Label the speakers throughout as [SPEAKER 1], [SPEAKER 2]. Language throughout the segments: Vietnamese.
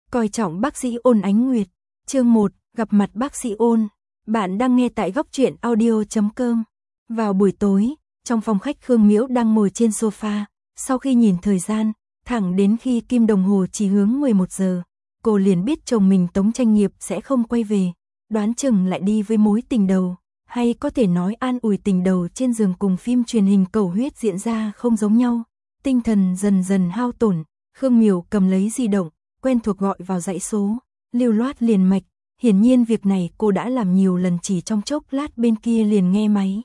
[SPEAKER 1] Coi trọng bác sĩ Ôn Ánh Nguyệt. Chương 1, gặp mặt bác sĩ Ôn. Bạn đang nghe tại góc truyện audio.com. Vào buổi tối, trong phòng khách Khương Miễu đang ngồi trên sofa, sau khi nhìn thời gian, thẳng đến khi kim đồng hồ chỉ hướng 11 giờ, cô liền biết chồng mình Tống Tranh Nghiệp sẽ không quay về, đoán chừng lại đi với mối tình đầu, hay có thể nói an ủi tình đầu trên giường cùng phim truyền hình cầu huyết diễn ra không giống nhau. Tinh thần dần dần hao tổn, Khương Miểu cầm lấy di động, quen thuộc gọi vào dãy số, lưu loát liền mạch, hiển nhiên việc này cô đã làm nhiều lần, chỉ trong chốc lát bên kia liền nghe máy.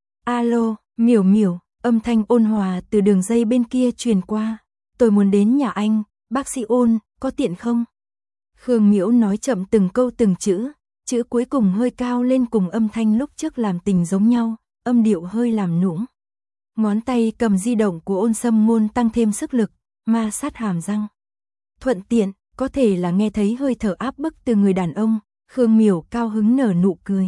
[SPEAKER 1] Alo, Miểu Miểu, âm thanh ôn hòa từ đường dây bên kia truyền qua, tôi muốn đến nhà anh, bác sĩ Ôn, có tiện không? Khương Miểu nói chậm từng câu từng chữ cuối cùng hơi cao lên cùng âm thanh lúc trước làm tình giống nhau, âm điệu hơi làm nũng. Ngón tay cầm di động của Ôn Sâm Ngôn tăng thêm sức lực, ma sát hàm răng. Thuận tiện, có thể là nghe thấy hơi thở áp bức từ người đàn ông, Khương Miểu cao hứng nở nụ cười.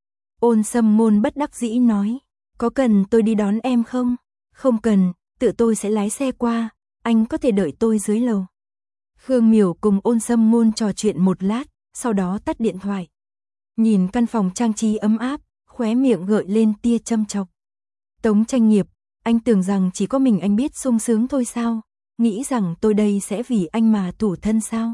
[SPEAKER 1] Ôn Sâm Ngôn bất đắc dĩ nói, có cần tôi đi đón em không? Không cần, tự tôi sẽ lái xe qua, anh có thể đợi tôi dưới lầu. Khương Miểu cùng Ôn Sâm Ngôn trò chuyện một lát, sau đó tắt điện thoại. Nhìn căn phòng trang trí ấm áp, khóe miệng gợi lên tia châm chọc. Tống Tranh Nghiệp, anh tưởng rằng chỉ có mình anh biết sung sướng thôi sao? Nghĩ rằng tôi đây sẽ vì anh mà tủi thân sao?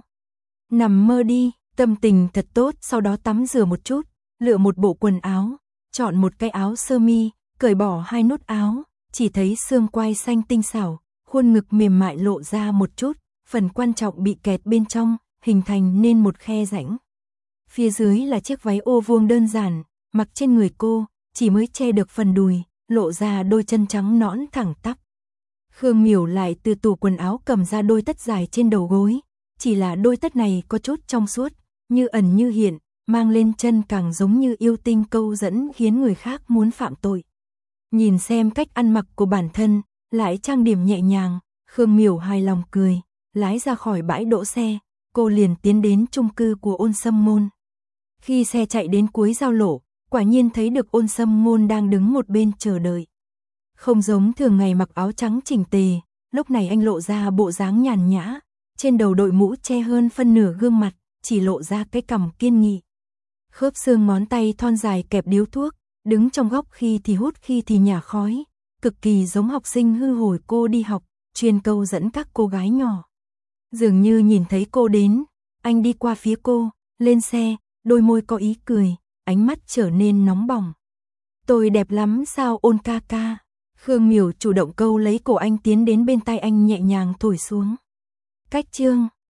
[SPEAKER 1] Nằm mơ đi, tâm tình thật tốt, sau đó tắm rửa một chút, lựa một bộ quần áo, chọn một cái áo sơ mi, cởi bỏ hai nút áo, chỉ thấy xương quai xanh tinh xảo, khuôn ngực mềm mại lộ ra một chút, phần quan trọng bị kẹt bên trong, hình thành nên một khe rãnh. Phía dưới là chiếc váy ô vuông đơn giản, mặc trên người cô, chỉ mới che được phần đùi, lộ ra đôi chân trắng nõn thẳng tắp. Khương Miểu lại từ tủ quần áo cầm ra đôi tất dài trên đầu gối, chỉ là đôi tất này có chút trong suốt, như ẩn như hiện, mang lên chân càng giống như yêu tinh câu dẫn khiến người khác muốn phạm tội. Nhìn xem cách ăn mặc của bản thân, lại trang điểm nhẹ nhàng, Khương Miểu hài lòng cười, lái ra khỏi bãi đỗ xe, cô liền tiến đến chung cư của Ôn Sâm Ngôn. Khi xe chạy đến cuối giao lộ, quả nhiên thấy được Ôn Sâm Ngôn đang đứng một bên chờ đợi. Không giống thường ngày mặc áo trắng chỉnh tề, lúc này anh lộ ra bộ dáng nhàn nhã, trên đầu đội mũ che hơn phân nửa gương mặt, chỉ lộ ra cái cằm kiên nghị. Khớp xương ngón tay thon dài kẹp điếu thuốc, đứng trong góc khi thì hút khi thì nhả khói, cực kỳ giống học sinh hư hồi cô đi học, chuyên câu dẫn các cô gái nhỏ. Dường như nhìn thấy cô đến, anh đi qua phía cô, lên xe, đôi môi có ý cười, ánh mắt trở nên nóng bỏng. Tôi đẹp lắm sao Ôn ca ca? Khương Miểu chủ động câu lấy cổ anh tiến đến bên tai anh nhẹ nhàng thổi xuống. Cách chương